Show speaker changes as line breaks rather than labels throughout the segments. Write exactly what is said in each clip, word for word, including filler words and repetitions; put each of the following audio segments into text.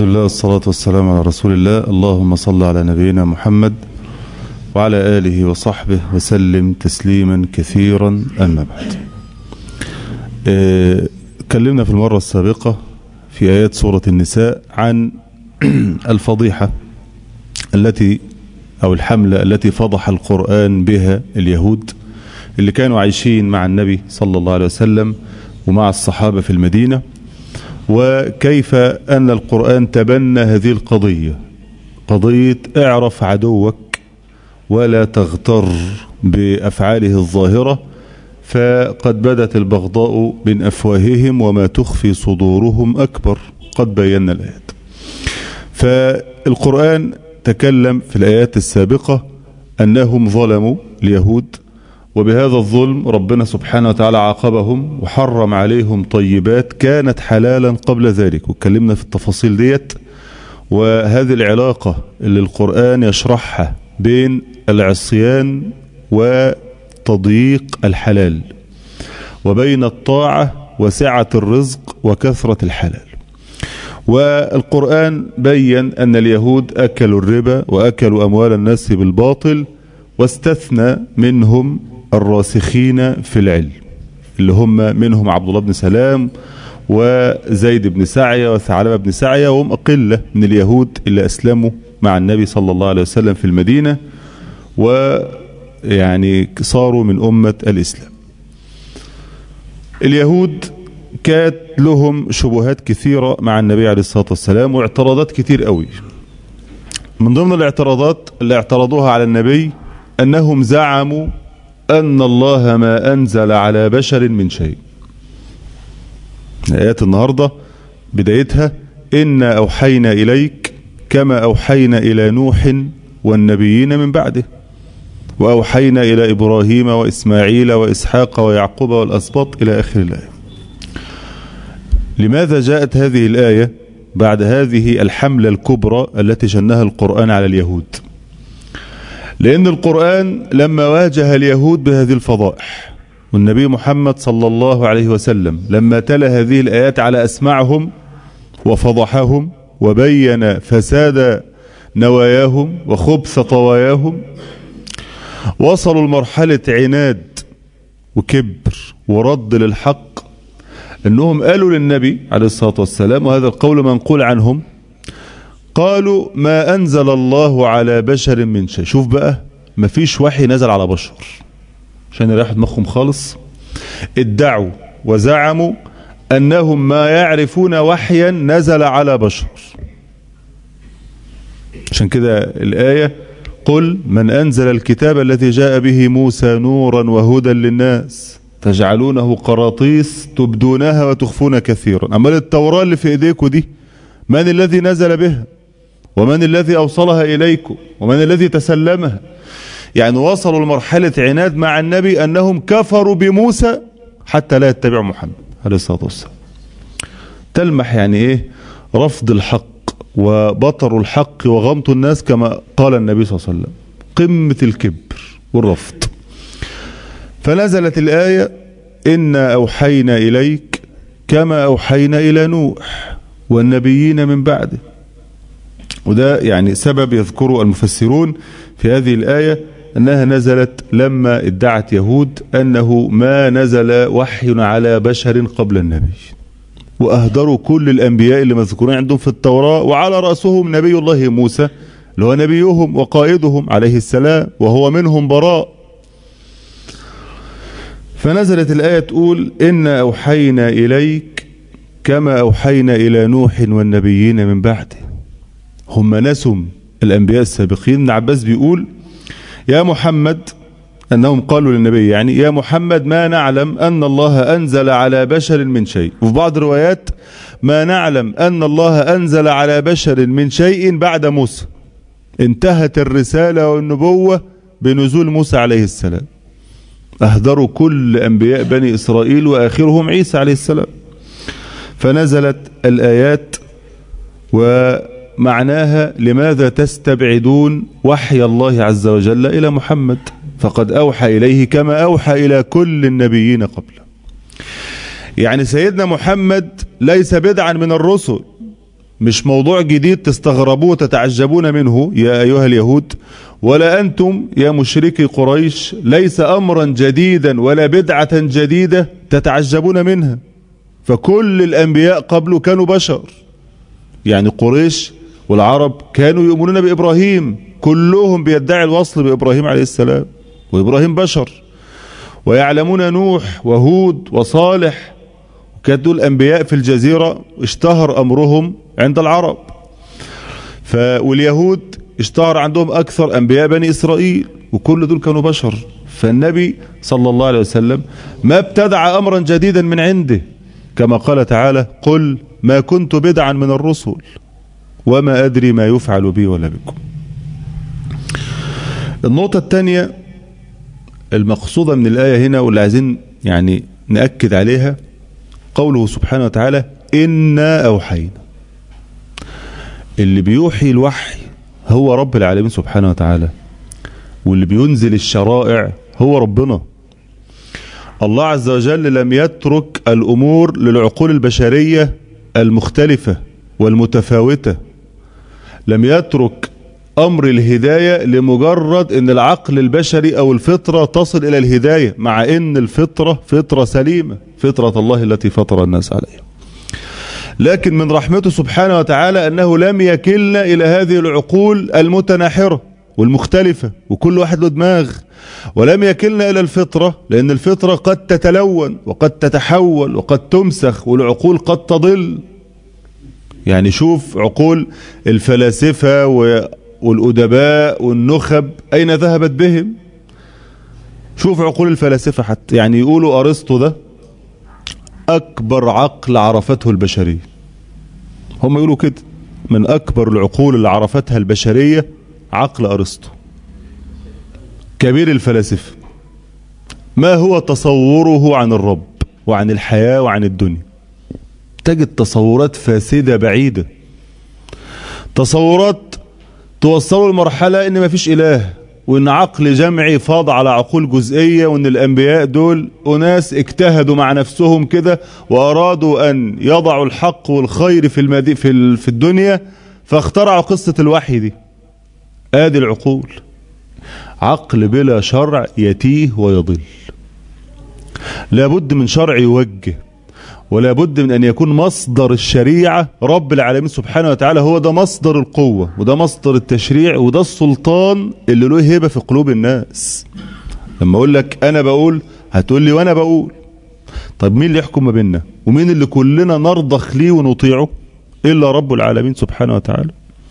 الحمد لله والصلاة والسلام على رسول الله. اللهم صل على نبينا محمد وعلى آله وصحبه وسلم تسليما كثيرا. أما بعد، اه تكلمنا في المرة السابقة في آيات سورة النساء عن الفضيحة التي أو الحملة التي فضح القرآن بها اليهود اللي كانوا عايشين مع النبي صلى الله عليه وسلم ومع الصحابة في المدينة، وكيف أن القرآن تبنى هذه القضية، قضية اعرف عدوك ولا تغتر بأفعاله الظاهرة، فقد بدت البغضاء من أفواههم وما تخفي صدورهم أكبر. قد بينا الآيات. فالقرآن تكلم في الآيات السابقة أنهم ظلموا اليهود، وبهذا الظلم ربنا سبحانه وتعالى عاقبهم وحرم عليهم طيبات كانت حلالا قبل ذلك، واتكلمنا في التفاصيل ديت. وهذه العلاقة اللي القرآن يشرحها بين العصيان وتضييق الحلال، وبين الطاعة وسعة الرزق وكثرة الحلال. والقرآن بيّن أن اليهود أكلوا الربا وأكلوا أموال الناس بالباطل، واستثنى منهم الراسخين في العلم اللي هم منهم عبد الله بن سلام وزيد بن سعية وثعلبة بن سعية، وهم قلة من اليهود اللي أسلموا مع النبي صلى الله عليه وسلم في المدينة، ويعني صاروا من أمة الإسلام. اليهود كانت لهم شبهات كثيرة مع النبي عليه الصلاة والسلام واعتراضات كتير قوي. من ضمن الاعتراضات اللي اعترضوها على النبي أنهم زعموا أن الله ما أنزل على بشر من شيء. آيات النهاردة بدايتها إنا أوحينا إليك كما أوحينا إلى نوح والنبيين من بعده، وأوحينا إلى إبراهيم وإسماعيل وإسحاق ويعقوب والأسباط إلى آخر الآية. لماذا جاءت هذه الآية بعد هذه الحملة الكبرى التي شنها القرآن على اليهود؟ لأن القرآن لما واجه اليهود بهذه الفضائح، والنبي محمد صلى الله عليه وسلم لما تلا هذه الآيات على أسماعهم وفضحهم وبين فساد نواياهم وخبث طواياهم، وصلوا لمرحلة عناد وكبر ورد للحق، أنهم قالوا للنبي عليه الصلاة والسلام، وهذا القول منقول عنهم، قالوا ما أنزل الله على بشر من شيء. شوف بقى، ما فيش وحي نزل على بشر، عشان يريحوا دماغهم خالص. ادعوا وزعموا أنهم ما يعرفون وحيا نزل على بشر. عشان كده الآية قل من أنزل الكتاب الذي جاء به موسى نورا وهدى للناس تجعلونه قراطيس تبدونها وتخفون كثيرا. أما التوراة اللي في إيديكم دي من الذي نزل بها ومن الذي أوصلها إليكم ومن الذي تسلمها؟ يعني وصلوا لمرحلة عناد مع النبي أنهم كفروا بموسى حتى لا يتبعوا محمد عليه الصلاة والسلام. تلمح يعني إيه رفض الحق وبطر الحق وغمط الناس، كما قال النبي صلى الله عليه وسلم، قمة الكبر والرفض. فنزلت الآية إنا أوحينا إليك كما أوحينا إلى نوح والنبيين من بعده. وده يعني سبب يذكره المفسرون في هذه الآية أنها نزلت لما ادعت يهود أنه ما نزل وحي على بشر قبل النبي، وأهدروا كل الأنبياء اللي مذكورين عندهم في التوراة، وعلى رأسهم نبي الله موسى اللي هو نبيهم وقائدهم عليه السلام، وهو منهم براء. فنزلت الآية تقول إنا أوحينا إليك كما أوحينا إلى نوح والنبيين من بعده. هم نسم الأنبياء السابقين. ابن عباس بيقول يا محمد، أنهم قالوا للنبي يعني يا محمد ما نعلم أن الله أنزل على بشر من شيء. وفي بعض الروايات ما نعلم أن الله أنزل على بشر من شيء بعد موسى. انتهت الرسالة والنبوة بنزول موسى عليه السلام. أهدروا كل أنبياء بني إسرائيل وآخرهم عيسى عليه السلام. فنزلت الآيات ومعناها لماذا تستبعدون وحي الله عز وجل إلى محمد، فقد أوحى إليه كما أوحى إلى كل النبيين قبله. يعني سيدنا محمد ليس بدعا من الرسل، مش موضوع جديد تستغربوه وتتعجبون منه يا أيها اليهود، ولا أنتم يا مشركي قريش ليس أمرا جديدا ولا بدعة جديدة تتعجبون منها، فكل الأنبياء قبله كانوا بشر. يعني قريش والعرب كانوا يؤمنون بإبراهيم، كلهم بيدعي الوصل بإبراهيم عليه السلام، وإبراهيم بشر، ويعلمون نوح وهود وصالح، وكانوا الأنبياء في الجزيرة اشتهر أمرهم عند العرب. ف... واليهود اشتهر عندهم أكثر أنبياء بني إسرائيل، وكل دول كانوا بشر. فالنبي صلى الله عليه وسلم ما ابتدع أمرا جديدا من عنده، كما قال تعالى: قل ما كنت بدعا من الرسل وما أدري ما يفعل بي ولا بكم. النقطة الثانية المقصودة من الآية هنا واللي عايزين يعني نأكد عليها، قوله سبحانه وتعالى: إنا أوحينا. اللي بيوحي الوحي هو رب العالمين سبحانه وتعالى، واللي بينزل الشرائع هو ربنا. الله عز وجل لم يترك الأمور للعقول البشرية المختلفة والمتفاوتة، لم يترك أمر الهداية لمجرد أن العقل البشري أو الفطرة تصل إلى الهداية، مع أن الفطرة فطرة سليمة، فطرة الله التي فطر الناس عليها. لكن من رحمته سبحانه وتعالى أنه لم يكلنا إلى هذه العقول المتناحرة والمختلفة، وكل واحد له دماغ، ولم يكلنا إلى الفطرة، لأن الفطرة قد تتلون وقد تتحول وقد تمسخ، والعقول قد تضل. يعني شوف عقول الفلاسفة والأدباء والنخب أين ذهبت بهم. شوف عقول الفلاسفة حتى، يعني يقولوا أرسطو ده أكبر عقل عرفته البشرية، هم يقولوا كده، من أكبر العقول اللي عرفتها البشرية عقل أرسطو، كبير الفلاسفة. ما هو تصوره عن الرب وعن الحياة وعن الدنيا؟ تجد تصورات فاسدة بعيدة، تصورات توصلوا لمرحلة ان ما فيش اله، وان عقل جمعي فاض على عقول جزئية، وان الانبياء دول اناس اجتهدوا مع نفسهم كده وارادوا ان يضعوا الحق والخير في المدي في في الدنيا، فاخترعوا قصة الوحي دي. ادي العقول، عقل بلا شرع يتيه ويضل. لابد من شرع يوجه، ولا بد من أن يكون مصدر الشريعة رب العالمين سبحانه وتعالى، هو ده مصدر القوة، وده مصدر التشريع، وده السلطان اللي له هيبة في قلوب الناس. لما أقول لك أنا بقول، هتقول لي وأنا بقول. طب مين اللي يحكم ما بيننا؟ ومين اللي كلنا نرضخ ليه ونطيعه؟ إلا رب العالمين سبحانه وتعالى.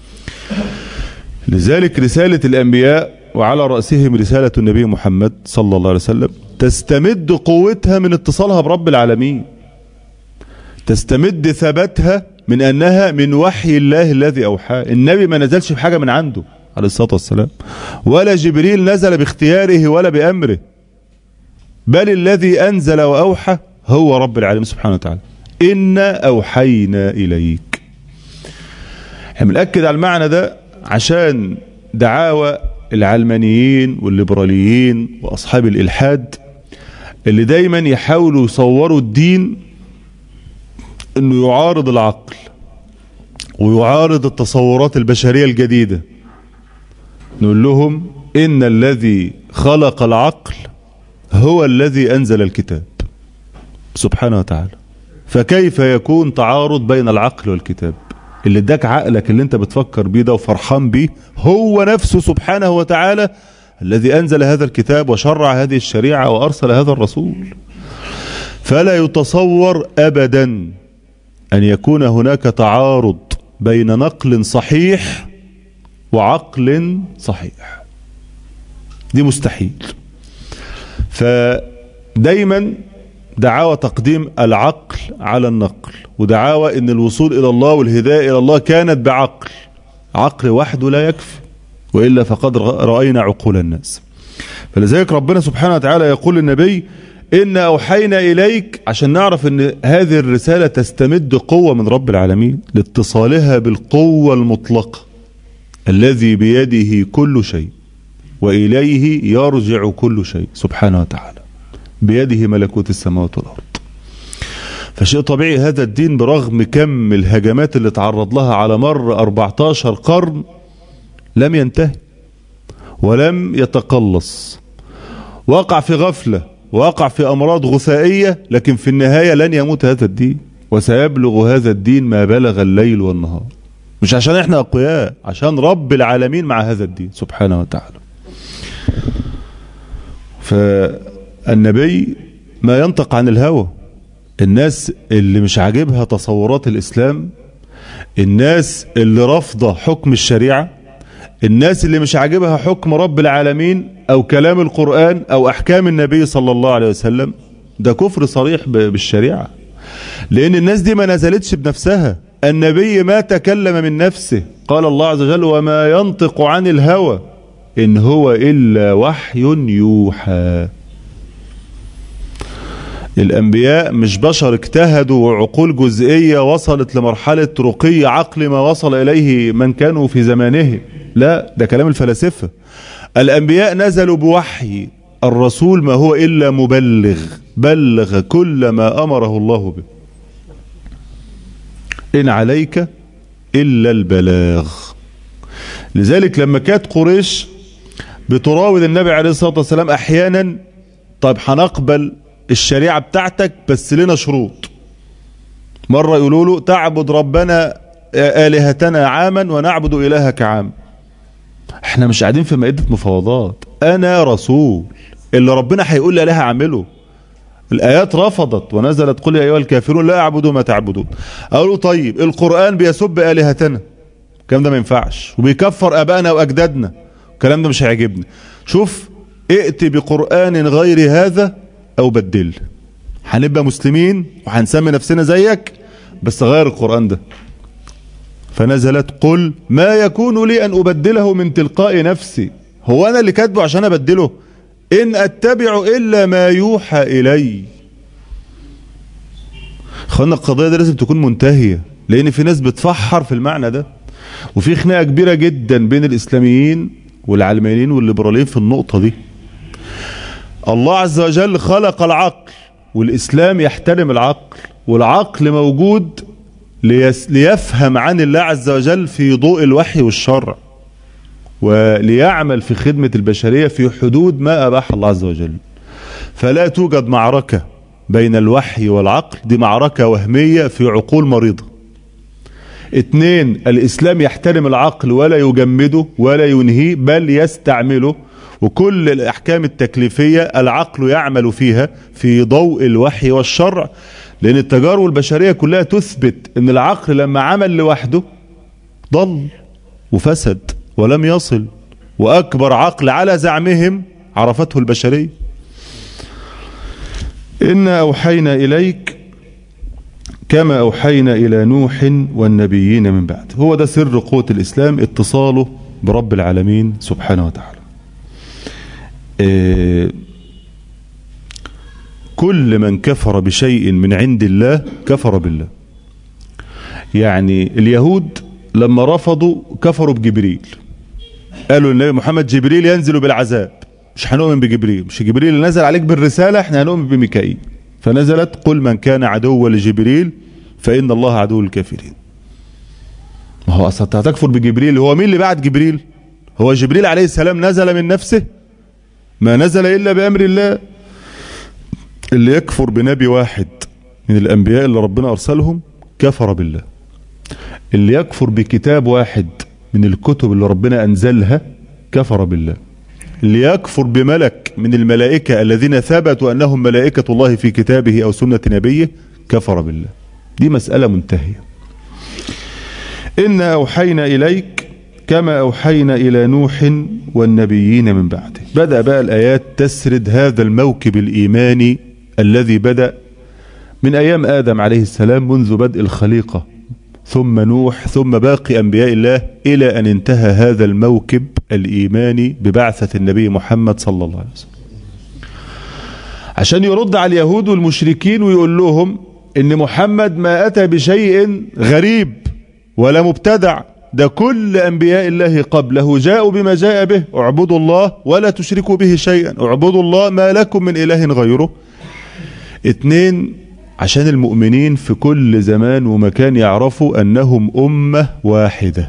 لذلك رسالة الأنبياء وعلى رأسهم رسالة النبي محمد صلى الله عليه وسلم تستمد قوتها من اتصالها برب العالمين، تستمد ثباتها من أنها من وحي الله الذي أوحى. النبي ما نزلش بحاجة من عنده عليه الصلاة والسلام، ولا جبريل نزل باختياره ولا بأمره، بل الذي أنزل وأوحى هو رب العالمين سبحانه وتعالى. إنا أوحينا إليك. احنا بنأكد على المعنى ده عشان دعاوى العلمانيين والليبراليين وأصحاب الإلحاد اللي دايما يحاولوا يصوروا الدين انه يعارض العقل ويعارض التصورات البشرية الجديدة. نقول لهم ان الذي خلق العقل هو الذي انزل الكتاب سبحانه وتعالى، فكيف يكون تعارض بين العقل والكتاب؟ اللي اداك عقلك اللي انت بتفكر بيه ده وفرحان بيه هو نفسه سبحانه وتعالى الذي انزل هذا الكتاب وشرع هذه الشريعة وارسل هذا الرسول. فلا يتصور ابدا أن يكون هناك تعارض بين نقل صحيح وعقل صحيح، دي مستحيل. فدايما دعاوى تقديم العقل على النقل، ودعاوى أن الوصول إلى الله والهداية إلى الله كانت بعقل، عقل وحده لا يكفي، وإلا فقد رأينا عقول الناس. فلذلك ربنا سبحانه وتعالى يقول للنبي: إن أوحينا إليك، عشان نعرف أن هذه الرسالة تستمد قوة من رب العالمين لاتصالها بالقوة المطلقة الذي بيده كل شيء وإليه يرجع كل شيء سبحانه وتعالى، بيده ملكوت السماوات والأرض. فشيء طبيعي هذا الدين برغم كم الهجمات اللي تعرض لها على مر أربعتاشر قرن لم ينتهي ولم يتقلص، وقع في غفلة، وقع في أمراض غثائية، لكن في النهاية لن يموت هذا الدين، وسيبلغ هذا الدين ما بلغ الليل والنهار. مش عشان احنا أقوياء، عشان رب العالمين مع هذا الدين سبحانه وتعالى. فالنبي ما ينطق عن الهوى. الناس اللي مش عاجبها تصورات الإسلام، الناس اللي رافضة حكم الشريعة، الناس اللي مش عاجبها حكم رب العالمين أو كلام القرآن أو أحكام النبي صلى الله عليه وسلم، ده كفر صريح بالشريعة. لأن الناس دي ما نزلتش بنفسها، النبي ما تكلم من نفسه. قال الله عز وجل: وما ينطق عن الهوى إن هو إلا وحي يوحى. الأنبياء مش بشر اجتهدوا وعقول جزئية وصلت لمرحلة رقي عقل ما وصل إليه من كانوا في زمانهم، لا، ده كلام الفلاسفة. الأنبياء نزلوا بوحي، الرسول ما هو إلا مبلغ، بلغ كل ما أمره الله به. إن عليك إلا البلاغ. لذلك لما كانت قريش بتراود النبي عليه الصلاة والسلام أحيانا: طيب هنقبل الشريعة بتاعتك بس لنا شروط. مرة يقولوا له: تعبد ربنا آلهتنا عاما ونعبد إلهك عام. احنا مش قاعدين في مائدة مفاوضات، أنا رسول، اللي ربنا هيقول لي عليها اعمله. الآيات رفضت ونزلت: قل يا أيها الكافرون لا أعبد ما تعبدون. أقولوا: طيب القرآن بيسب آلهتنا، الكلام ده ما ينفعش، وبيكفر آبائنا وأجدادنا، الكلام ده مش هيعجبني. شوف، ائت بقرآن غير هذا أو بدل، هنبقى مسلمين وهنسمي نفسنا زيك بس غير القرآن ده. فنزلت: قل ما يكون لي أن أبدله من تلقاء نفسي، هو أنا اللي كاتبه عشان أبدله؟ إن أتبع إلا ما يوحى إلي. خلنا القضية دي لازم تكون منتهية، لأن في ناس بتفحر في المعنى ده، وفي خناقة كبيرة جدا بين الإسلاميين والعلمانيين والليبراليين في النقطة دي. الله عز وجل خلق العقل، والإسلام يحترم العقل، والعقل موجود ليفهم عن الله عز وجل في ضوء الوحي والشرع، وليعمل في خدمة البشرية في حدود ما أباح الله عز وجل. فلا توجد معركة بين الوحي والعقل، دي معركة وهمية في عقول مريضة. اتنين، الإسلام يحترم العقل ولا يجمده ولا ينهيه، بل يستعمله، وكل الأحكام التكليفية العقل يعمل فيها في ضوء الوحي والشرع، لأن التجارب البشرية كلها تثبت أن العقل لما عمل لوحده ضل وفسد ولم يصل، وأكبر عقل على زعمهم عرفته البشرية. إنا أوحينا إليك كما أوحينا إلى نوح والنبيين من بعد. هو ده سر قوة الإسلام، اتصاله برب العالمين سبحانه وتعالى. إيه كل من كفر بشيء من عند الله كفر بالله. يعني اليهود لما رفضوا كفروا بجبريل، قالوا النبي محمد جبريل ينزل بالعذاب، مش هنؤمن بجبريل، مش جبريل اللي نزل عليك بالرسالة، احنا هنؤمن بميكائيل. فنزلت: قل من كان عدوا لجبريل فإن الله عدو الكافرين. ما هو أصلا هتكفر بجبريل، هو مين اللي بعد جبريل؟ هو جبريل عليه السلام نزل من نفسه؟ ما نزل إلا بأمر الله. اللي يكفر بنبي واحد من الأنبياء اللي ربنا أرسلهم كفر بالله. اللي يكفر بكتاب واحد من الكتب اللي ربنا أنزلها كفر بالله. اللي يكفر بملك من الملائكة الذين ثبتوا أنهم ملائكة الله في كتابه أو سنة نبيه كفر بالله. دي مسألة منتهية. إنا أوحينا إليك كما أوحينا إلى نوح والنبيين من بعده. بدأ بقى الآيات تسرد هذا الموكب الإيماني الذي بدأ من أيام آدم عليه السلام منذ بدء الخليقة، ثم نوح، ثم باقي أنبياء الله، إلى أن انتهى هذا الموكب الإيماني ببعثة النبي محمد صلى الله عليه وسلم، عشان يرد على اليهود والمشركين ويقول لهم إن محمد ما أتى بشيء غريب ولا مبتدع، ده كل أنبياء الله قبله جاءوا بما جاء به، اعبدوا الله ولا تشركوا به شيئا، اعبدوا الله ما لكم من إله غيره. اتنين، عشان المؤمنين في كل زمان ومكان يعرفوا أنهم أمة واحدة.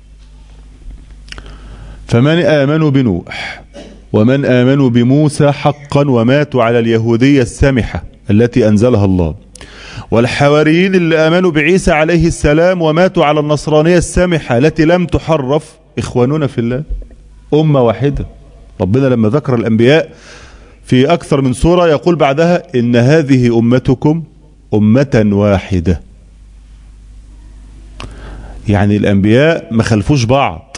فمن آمنوا بنوح ومن آمنوا بموسى حقا وماتوا على اليهودية السمحة التي أنزلها الله، والحواريين اللي آمنوا بعيسى عليه السلام وماتوا على النصرانية السمحة التي لم تحرف، إخواننا في الله، أمة واحدة. ربنا لما ذكر الأنبياء في أكثر من سورة يقول بعدها إن هذه أمتكم أمة واحدة. يعني الأنبياء ما خلفوش بعض.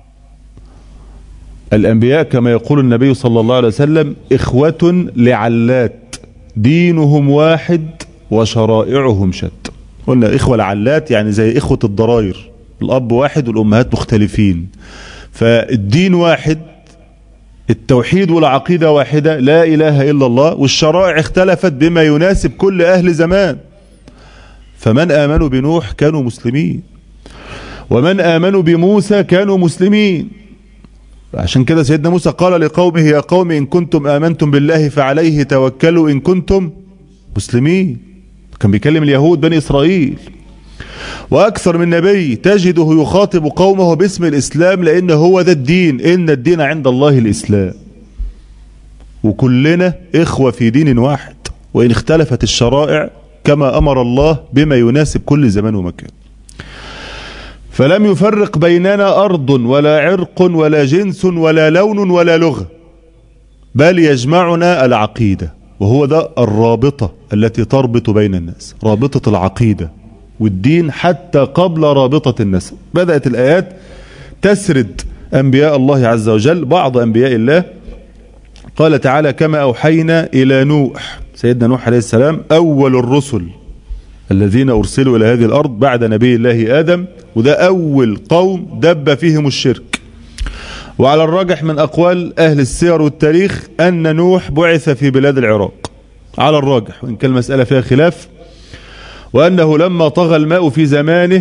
الأنبياء كما يقول النبي صلى الله عليه وسلم إخوة لعلات دينهم واحد وشرائعهم شتى. قلنا إخوة لعلات يعني زي إخوة الضراير، الأب واحد والأمهات مختلفين، فالدين واحد، التوحيد والعقيدة واحدة، لا إله إلا الله، والشرائع اختلفت بما يناسب كل أهل زمان. فمن آمنوا بنوح كانوا مسلمين، ومن آمنوا بموسى كانوا مسلمين. عشان كده سيدنا موسى قال لقومه يا قوم إن كنتم آمنتم بالله فعليه توكلوا إن كنتم مسلمين. كان بيكلم اليهود بني إسرائيل. وأكثر من نبي تجده يخاطب قومه باسم الإسلام، لأن هو ده الدين، إن الدين عند الله الإسلام. وكلنا إخوة في دين واحد، وإن اختلفت الشرائع كما أمر الله بما يناسب كل زمان ومكان. فلم يفرق بيننا أرض ولا عرق ولا جنس ولا لون ولا لغة، بل يجمعنا العقيدة، وهو ده الرابطة التي تربط بين الناس، رابطة العقيدة والدين حتى قبل رابطة النسب. بدأت الآيات تسرد أنبياء الله عز وجل، بعض أنبياء الله. قال تعالى كما أوحينا إلى نوح، سيدنا نوح عليه السلام أول الرسل الذين أرسلوا إلى هذه الأرض بعد نبي الله آدم، وده أول قوم دب فيهم الشرك. وعلى الراجح من أقوال أهل السير والتاريخ أن نوح بعث في بلاد العراق، على الراجح وإن كان المسألة فيها خلاف، وأنه لما طغى الماء في زمانه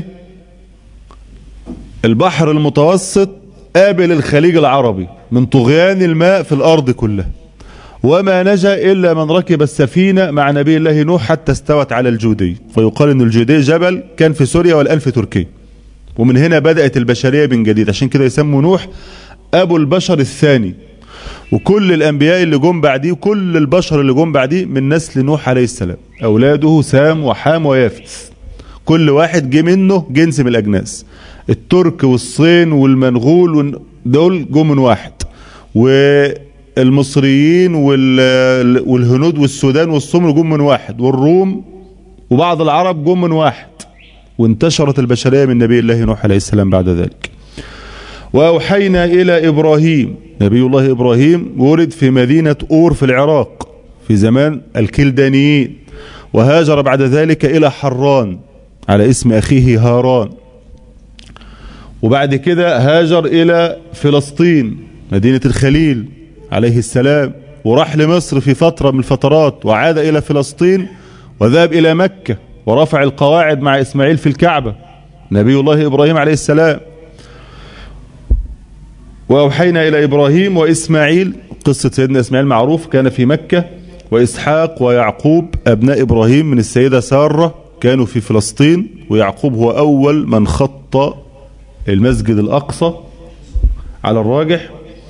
البحر المتوسط قابل الخليج العربي من طغيان الماء في الأرض كلها، وما نجا إلا من ركب السفينة مع نبي الله نوح حتى استوت على الجودي. ويقال أن الجودي جبل كان في سوريا والآن في تركيا، ومن هنا بدأت البشرية من جديد. عشان كده يسموا نوح أبو البشر الثاني. وكل الأنبياء اللي جم بعديه وكل البشر اللي جم بعديه من نسل نوح عليه السلام، أولاده سام وحام ويافث، كل واحد جه منه جنس من الأجناس. الترك والصين والمنغول دول جم من واحد، والمصريين والهنود والسودان والسمر جم من واحد، والروم وبعض العرب جم من واحد، وانتشرت البشرية من نبي الله نوح عليه السلام بعد ذلك. وأوحينا إلى إبراهيم، نبي الله إبراهيم ولد في مدينة أور في العراق في زمان الكلدانيين، وهاجر بعد ذلك إلى حران على اسم أخيه هاران، وبعد كده هاجر إلى فلسطين مدينة الخليل عليه السلام، وراح لمصر في فترة من الفترات، وعاد إلى فلسطين وذهب إلى مكة ورفع القواعد مع إسماعيل في الكعبة نبي الله إبراهيم عليه السلام. وأوحينا إلى إبراهيم وإسماعيل، قصة سيدنا إسماعيل معروف، كان في مكة، وإسحاق ويعقوب أبناء إبراهيم من السيدة سارة كانوا في فلسطين، ويعقوب هو أول من خط المسجد الأقصى على الراجح.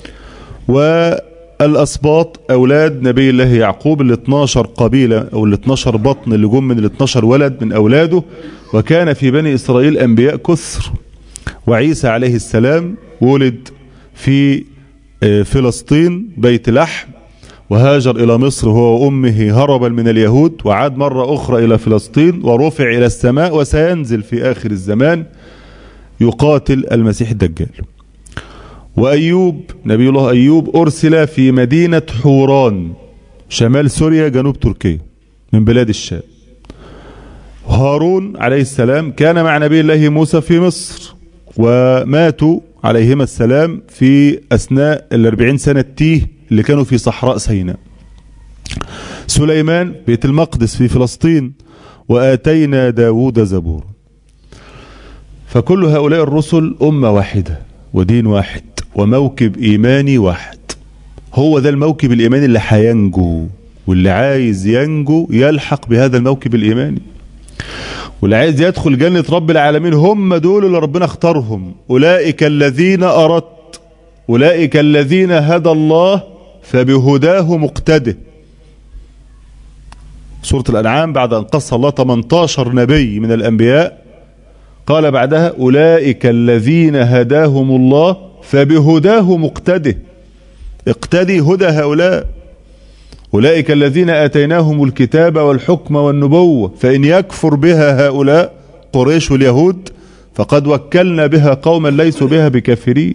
والأسباط أولاد نبي الله يعقوب ال اثناشر قبيلة أو ال اثناشر بطن اللي جم من ال اثناشر ولد من أولاده. وكان في بني إسرائيل أنبياء كثر، وعيسى عليه السلام ولد في فلسطين بيت لحم، وهاجر إلى مصر هو وأمه هربا من اليهود، وعاد مرة أخرى إلى فلسطين ورفع إلى السماء، وسينزل في آخر الزمان يقاتل المسيح الدجال. وأيوب نبي الله أيوب أرسل في مدينة حوران شمال سوريا جنوب تركيا من بلاد الشام. هارون عليه السلام كان مع نبي الله موسى في مصر، وماتوا عليهما السلام في أثناء الأربعين سنة تيه اللي كانوا في صحراء سيناء. سليمان بيت المقدس في فلسطين، وآتينا داود زبور. فكل هؤلاء الرسل أمة واحدة ودين واحد وموكب إيماني واحد. هو ده الموكب الإيماني اللي هينجو واللي عايز ينجو يلحق بهذا الموكب الإيماني، واللي عايز يدخل جنة رب العالمين هم دول اللي ربنا اختارهم. أولئك الذين أردت، أولئك الذين هدى الله فبهداه مقتده. سورة الأنعام بعد أن قص الله ثمانية عشر نبي من الأنبياء قال بعدها أولئك الذين هداهم الله فبهداه مقتده. اقتدي هدى هؤلاء. أولئك الذين آتيناهم الكتاب والحكم والنبوة فإن يكفر بها هؤلاء قريش واليهود فقد وكلنا بها قوما ليسوا بها بكافرين.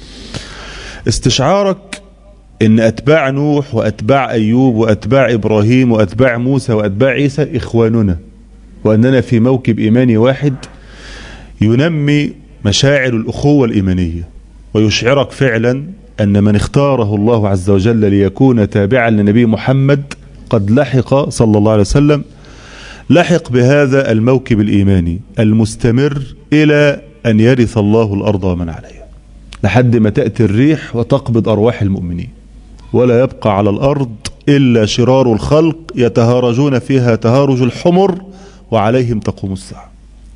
استشعارك ان اتباع نوح واتباع ايوب واتباع ابراهيم واتباع موسى واتباع عيسى اخواننا، واننا في موكب ايماني واحد ينمي مشاعر الاخوة الايمانية، ويشعرك فعلا ان من اختاره الله عز وجل ليكون تابعا لنبي محمد قد لحق صلى الله عليه وسلم، لحق بهذا الموكب الايماني المستمر الى ان يرث الله الارض ومن عليها، لحد ما تأتي الريح وتقبض ارواح المؤمنين، ولا يبقى على الأرض إلا شرار الخلق يتهارجون فيها تهارج الحمر وعليهم تقوم الساعة.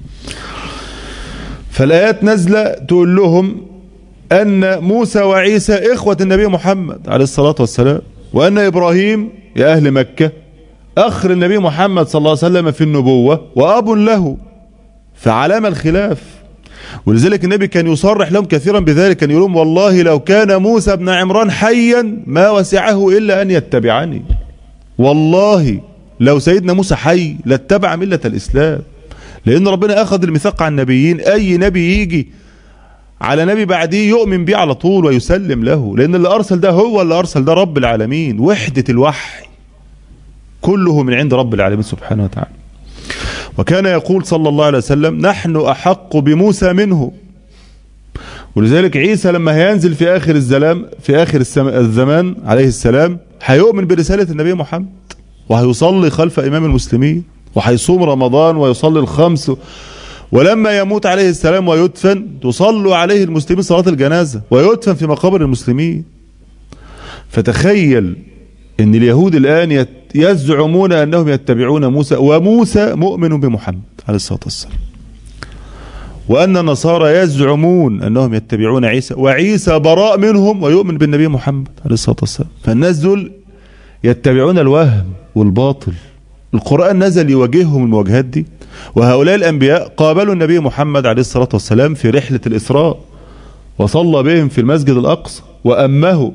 فالآيات نزلة تقول لهم أن موسى وعيسى إخوة النبي محمد عليه الصلاة والسلام، وأن إبراهيم يا أهل مكة أخ النبي محمد صلى الله عليه وسلم في النبوة وأب له، فعلام الخلاف. ولذلك النبي كان يصرح لهم كثيرا بذلك، كان يقول لهم والله لو كان موسى بن عمران حيا ما وسعه إلا أن يتبعني، والله لو سيدنا موسى حي لاتبع ملة الإسلام، لأن ربنا أخذ الميثاق عن النبيين، أي نبي يجي على نبي بعديه يؤمن به على طول ويسلم له، لأن اللي أرسل ده هو اللي أرسل ده رب العالمين، وحدة الوحي كله من عند رب العالمين سبحانه وتعالى. وكان يقول صلى الله عليه وسلم نحن أحق بموسى منه. ولذلك عيسى لما هينزل في آخر الزمان في آخر الزمان عليه السلام هيؤمن برسالة النبي محمد، وهيصلي خلف إمام المسلمين، وهيصوم رمضان ويصلي الخمس، ولما يموت عليه السلام ويدفن تصلوا عليه المسلمين صلاة الجنازة ويدفن في مقابر المسلمين. فتخيل ان اليهود الآن يزعمون أنهم يتبعون موسى، وموسى مؤمن بمحمد عليه الصلاة والسلام، وأن النصارى يزعمون أنهم يتبعون عيسى، وعيسى براء منهم ويؤمن بالنبي محمد عليه الصلاة والسلام. فالناس دول يتبعون الوهم والباطل. القرآن نزل يواجههم المواجهات دي، وهؤلاء الأنبياء قابلوا النبي محمد عليه الصلاة والسلام في رحلة الإسراء، وصلى بهم في المسجد الأقصى وأمه،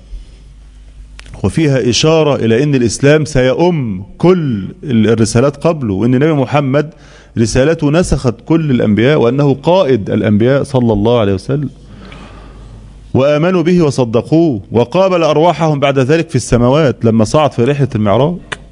وفيها إشارة إلى أن الإسلام سيؤم كل الرسالات قبله، وأن النبي محمد رسالته نسخت كل الأنبياء، وأنه قائد الأنبياء صلى الله عليه وسلم، وآمنوا به وصدقوه، وقابل أرواحهم بعد ذلك في السماوات لما صعد في رحلة المعراج.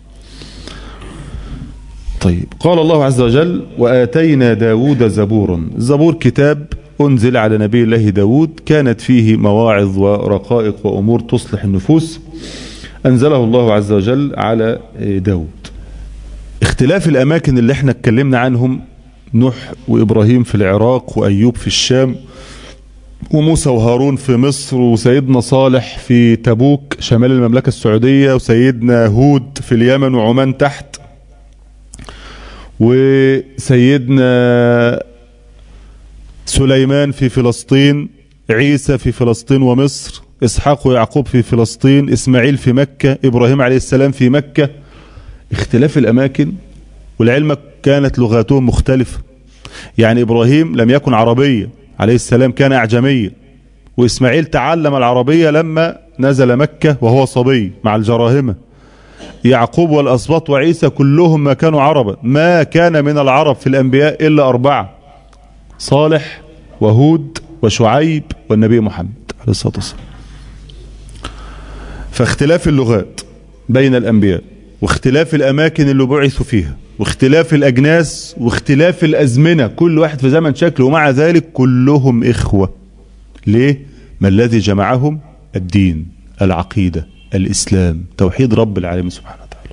طيب، قال الله عز وجل وآتينا داود زبورا. الزبور كتاب أنزل على نبي الله داود، كانت فيه مواعظ ورقائق وأمور تصلح النفوس، أنزله الله عز وجل على داود. اختلاف الأماكن اللي احنا اتكلمنا عنهم، نوح وإبراهيم في العراق، وأيوب في الشام، وموسى وهارون في مصر، وسيدنا صالح في تبوك شمال المملكة السعودية، وسيدنا هود في اليمن وعمان تحت، وسيدنا سليمان في فلسطين، عيسى في فلسطين ومصر، إسحاق ويعقوب في فلسطين، إسماعيل في مكة، إبراهيم عليه السلام في مكة. اختلاف الأماكن، والعلم كانت لغاتهم مختلفة. يعني إبراهيم لم يكن عربيا عليه السلام، كان أعجميا، وإسماعيل تعلم العربية لما نزل مكة وهو صبي مع الجراهمة. يعقوب والأسباط وعيسى كلهم ما كانوا عربا، ما كان من العرب في الأنبياء إلا أربعة: صالح وهود وشعيب والنبي محمد عليه الصلاة والسلام. فاختلاف اللغات بين الأنبياء، واختلاف الأماكن اللي بعثوا فيها، واختلاف الأجناس، واختلاف الأزمنة، كل واحد في زمن شكله، ومع ذلك كلهم إخوة. ليه؟ ما الذي جمعهم؟ الدين، العقيدة، الإسلام، توحيد رب العالمين سبحانه وتعالى.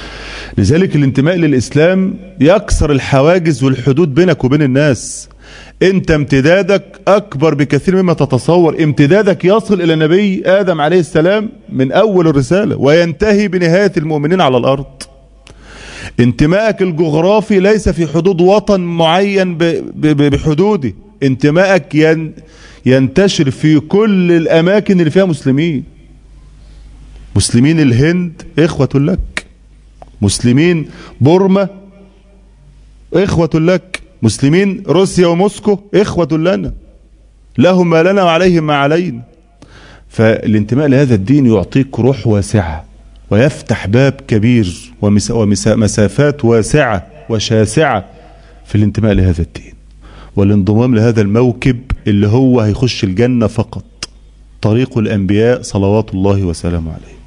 لذلك الانتماء للإسلام يكسر الحواجز والحدود بينك وبين الناس. انت امتدادك اكبر بكثير مما تتصور. امتدادك يصل الى النبي ادم عليه السلام من اول الرسالة وينتهي بنهاية المؤمنين على الارض. انتمائك الجغرافي ليس في حدود وطن معين بحدوده، انتمائك ين ينتشر في كل الاماكن اللي فيها مسلمين. مسلمين الهند اخوة لك، مسلمين بورما اخوة لك، مسلمين روسيا وموسكو اخوة لنا، لهم ما لنا وعليهم ما علينا. فالانتماء لهذا الدين يعطيك روح واسعة ويفتح باب كبير ومسافات واسعة وشاسعة في الانتماء لهذا الدين والانضمام لهذا الموكب اللي هو هيخش الجنة فقط، طريق الأنبياء صلوات الله وسلامه عليه.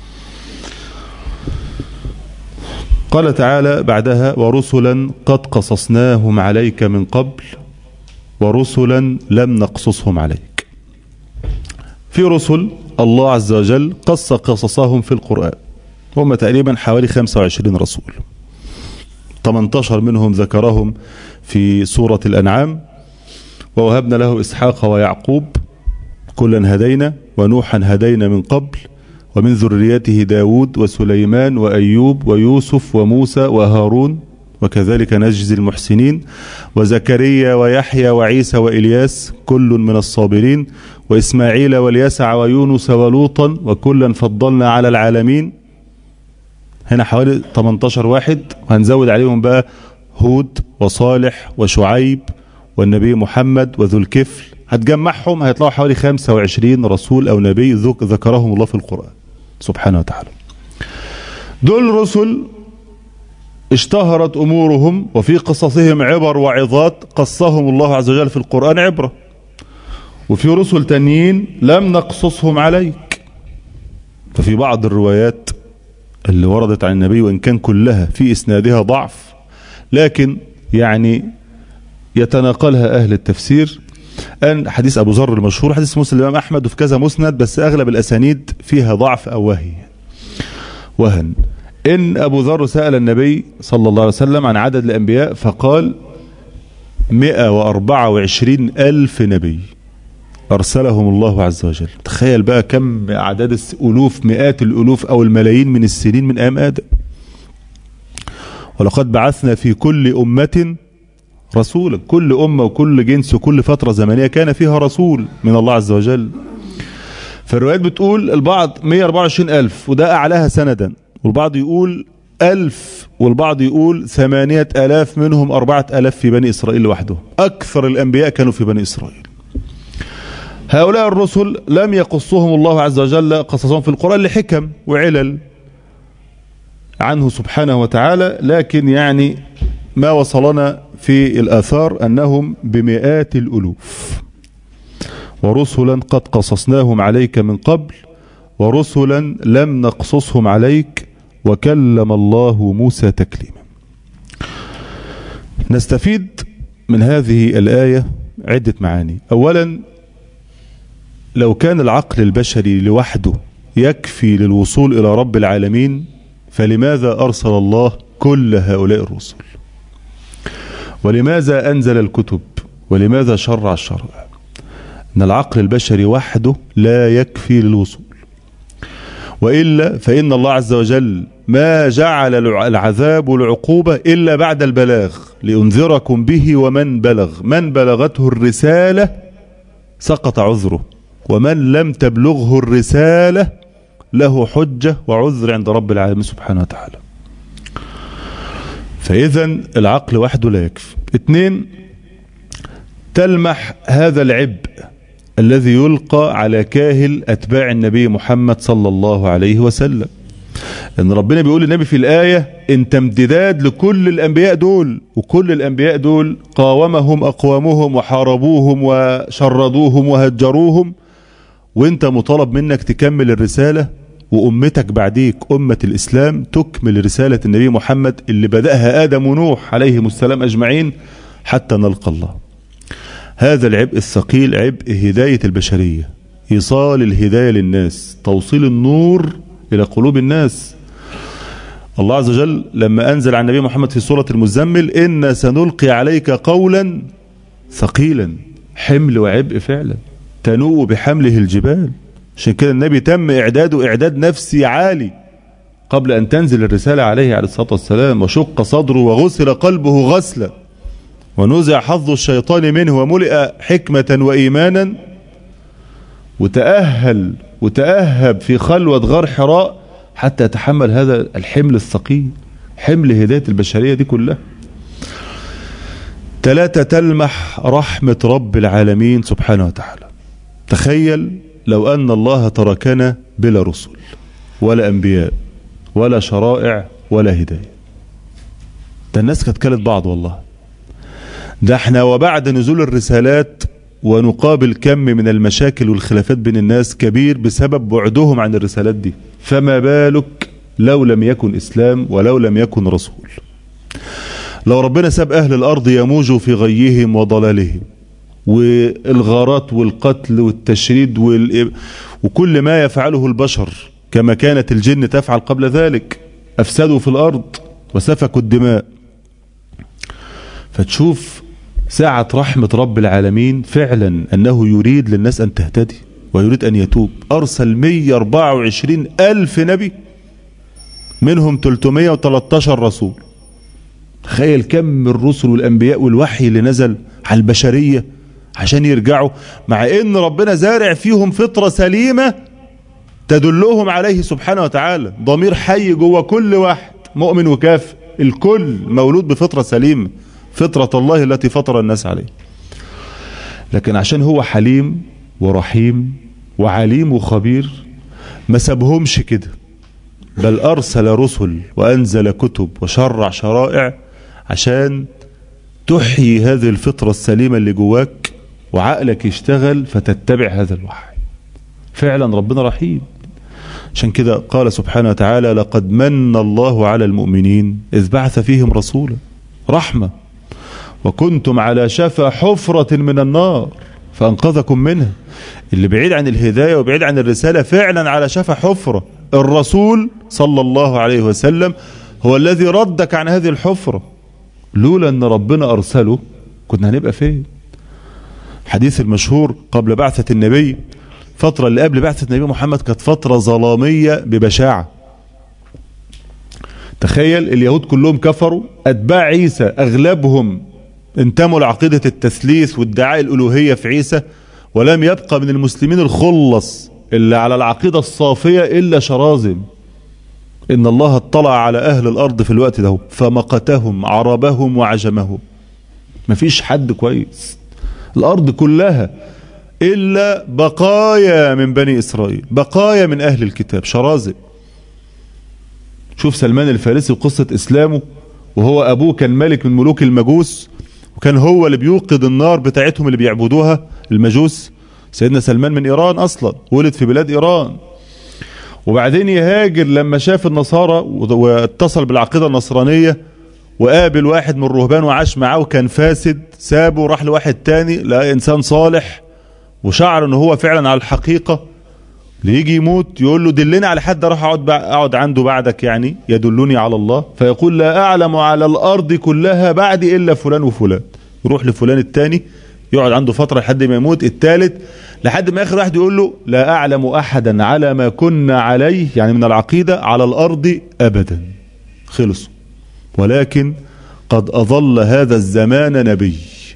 قال تعالى بعدها: ورسلا قد قصصناهم عليك من قبل ورسلا لم نقصصهم عليك. في رسل الله عز وجل قص قصصهم في القرآن، هم تقريبا حوالي خمسة وعشرين رسول، ثمانية عشر منهم ذكرهم في سورة الأنعام: ووهبنا له إسحاق ويعقوب كلا هدينا ونوحا هدينا من قبل ومن ذريته داود وسليمان وأيوب ويوسف وموسى وهارون وكذلك نجزي المحسنين وزكريا ويحيى وعيسى وإلياس كل من الصابرين وإسماعيل واليسع ويونس ولوطا وكلا فضلنا على العالمين. هنا حوالي ثمانية عشر واحد، وهنزود عليهم بقى هود وصالح وشعيب والنبي محمد وذو الكفل، هتجمعهم هيطلعوا حوالي خمسة وعشرين رسول أو نبي ذكرهم الله في القرآن سبحانه وتعالى. دول رسل اشتهرت أمورهم وفي قصصهم عبر وعظات قصهم الله عز وجل في القرآن عبرة، وفي رسل تانيين لم نقصصهم عليك. ففي بعض الروايات اللي وردت عن النبي وإن كان كلها في إسنادها ضعف، لكن يعني يتناقلها أهل التفسير، أن حديث أبو ذر المشهور، حديث مسلم الإمام أحمد وفي كذا مسند، بس أغلب الأسانيد فيها ضعف أو وهي وهن، إن أبو ذر سأل النبي صلى الله عليه وسلم عن عدد الأنبياء فقال مئة وأربعة وعشرين ألف نبي أرسلهم الله عز وجل. تخيل بقى كم أعداد الألوف، مئات الألوف أو الملايين من السنين من أيام آدم. ولقد بعثنا في كل أمة رسولا، كل أمة وكل جنس وكل فترة زمنية كان فيها رسول من الله عز وجل. فالروايات بتقول البعض مئة وأربعة وعشرين ألف وده أعلاها سندا، والبعض يقول ألف، والبعض يقول ثمانية ألاف، منهم أربعة ألاف في بني إسرائيل لوحدهم. أكثر الأنبياء كانوا في بني إسرائيل. هؤلاء الرسل لم يقصهم الله عز وجل قصصهم في القرآن لحكم وعلل عنه سبحانه وتعالى، لكن يعني ما وصلنا في الآثار أنهم بمئات الألوف. ورسلا قد قصصناهم عليك من قبل ورسلا لم نقصصهم عليك وكلم الله موسى تكليما. نستفيد من هذه الآية عدة معاني. أولا، لو كان العقل البشري لوحده يكفي للوصول إلى رب العالمين، فلماذا أرسل الله كل هؤلاء الرسل؟ ولماذا أنزل الكتب؟ ولماذا شرع الشرع؟ أن العقل البشري وحده لا يكفي للوصول، وإلا فإن الله عز وجل ما جعل العذاب والعقوبة إلا بعد البلاغ، لأنذركم به ومن بلغ، من بلغته الرسالة سقط عذره، ومن لم تبلغه الرسالة له حجة وعذر عند رب العالمين سبحانه وتعالى. فإذا العقل وحده لا يكفي. اثنين، تلمح هذا العبء الذي يلقى على كاهل أتباع النبي محمد صلى الله عليه وسلم، ان ربنا بيقول للنبي في الآية انت امتداد لكل الأنبياء دول، وكل الأنبياء دول قاومهم أقوامهم وحاربوهم وشردوهم وهجروهم، وانت مطالب منك تكمل الرسالة، وأمتك بعديك أمة الإسلام تكمل رسالة النبي محمد اللي بدأها آدم ونوح عليهم السلام أجمعين حتى نلقى الله. هذا العبء الثقيل عبء هداية البشرية، إيصال الهداية للناس، توصيل النور إلى قلوب الناس. الله عز وجل لما أنزل على النبي محمد في سورة المزمل إن سنلقي عليك قولا ثقيلا، حمل وعبء فعلا، تنوء بحمله الجبال. عشان كده النبي تم إعداده إعداد نفسي عالي قبل أن تنزل الرسالة عليه عليه الصلاة والسلام، وشق صدره وغسل قلبه غسلا ونزع حظ الشيطان منه وملئ حكمة وإيمانا، وتأهل وتأهب في خلوة غار حراء حتى يتحمل هذا الحمل الثقيل، حمل هداية البشرية دي كلها. ثلاثة، تلمح رحمة رب العالمين سبحانه وتعالى. تخيل لو أن الله تركنا بلا رسل ولا أنبياء ولا شرائع ولا هداية، ده الناس كانت كلت بعض والله. ده احنا وبعد نزول الرسالات ونقابل كم من المشاكل والخلافات بين الناس كبير بسبب بعدهم عن الرسالات دي، فما بالك لو لم يكن إسلام ولو لم يكن رسول. لو ربنا ساب أهل الأرض يموجوا في غيهم وضلالهم والغارات والقتل والتشريد وال... وكل ما يفعله البشر كما كانت الجن تفعل قبل ذلك، أفسدوا في الأرض وسفكوا الدماء. فتشوف ساعة رحمة رب العالمين فعلا أنه يريد للناس أن تهتدي ويريد أن يتوب. أرسل مئة وأربعة وعشرين ألف نبي، منهم ثلاثمئة وثلاثة عشر رسول. تخيل كم الرسل والأنبياء والوحي اللي نزل على البشرية عشان يرجعوا، مع ان ربنا زارع فيهم فطرة سليمة تدلهم عليه سبحانه وتعالى. ضمير حي جوه كل واحد مؤمن وكافر، الكل مولود بفطرة سليمة، فطرة الله التي فطر الناس عليه. لكن عشان هو حليم ورحيم وعليم وخبير ما سابهمش كده، بل أرسل رسل وأنزل كتب وشرع شرائع عشان تحيي هذه الفطرة السليمة اللي جواك وعقلك يشتغل فتتبع هذا الوحي. فعلا ربنا رحيم. عشان كده قال سبحانه وتعالى: لقد من الله على المؤمنين إذ بعث فيهم رسولا. رحمة. وكنتم على شفا حفرة من النار فأنقذكم منها. اللي بعيد عن الهداية وبعيد عن الرسالة فعلا على شفا حفرة. الرسول صلى الله عليه وسلم هو الذي ردك عن هذه الحفرة. لولا أن ربنا أرسله كنا هنبقى فين؟ حديث المشهور قبل بعثة النبي، فترة اللي قبل بعثة النبي محمد كانت فترة ظلامية ببشاعة. تخيل اليهود كلهم كفروا، أتباع عيسى أغلبهم انتموا لعقيدة التثليث وادعاء الألوهية في عيسى، ولم يبقى من المسلمين الخلص اللي على العقيدة الصافية إلا شرازم. إن الله اطلع على أهل الأرض في الوقت ده فمقتهم عربهم وعجمهم. مفيش حد كويس الأرض كلها إلا بقايا من بني إسرائيل، بقايا من أهل الكتاب، شرازم. شوف سلمان الفارسي وقصة إسلامه، وهو أبوه كان ملك من ملوك المجوس، وكان هو اللي بيوقد النار بتاعتهم اللي بيعبدوها المجوس. سيدنا سلمان من إيران أصلا، ولد في بلاد إيران، وبعدين يهاجر لما شاف النصارى واتصل بالعقيدة النصرانية، وقابل واحد من الرهبان وعاش معاه وكان فاسد، سابه وراح لواحد تاني لقى إنسان صالح وشعر أنه هو فعلا على الحقيقة. ليجي يموت يقول له دلني على حد راح أقعد أقعد عنده بعدك، يعني يدلني على الله. فيقول لا أعلم على الأرض كلها بعدي إلا فلان وفلان. يروح لفلان التاني يقعد عنده فترة لحد ما يموت، الثالث، لحد ما آخر واحد يقول له لا أعلم أحدا على ما كنا عليه، يعني من العقيدة، على الأرض أبدا. خلصوا. ولكن قد أظل هذا الزمان نبي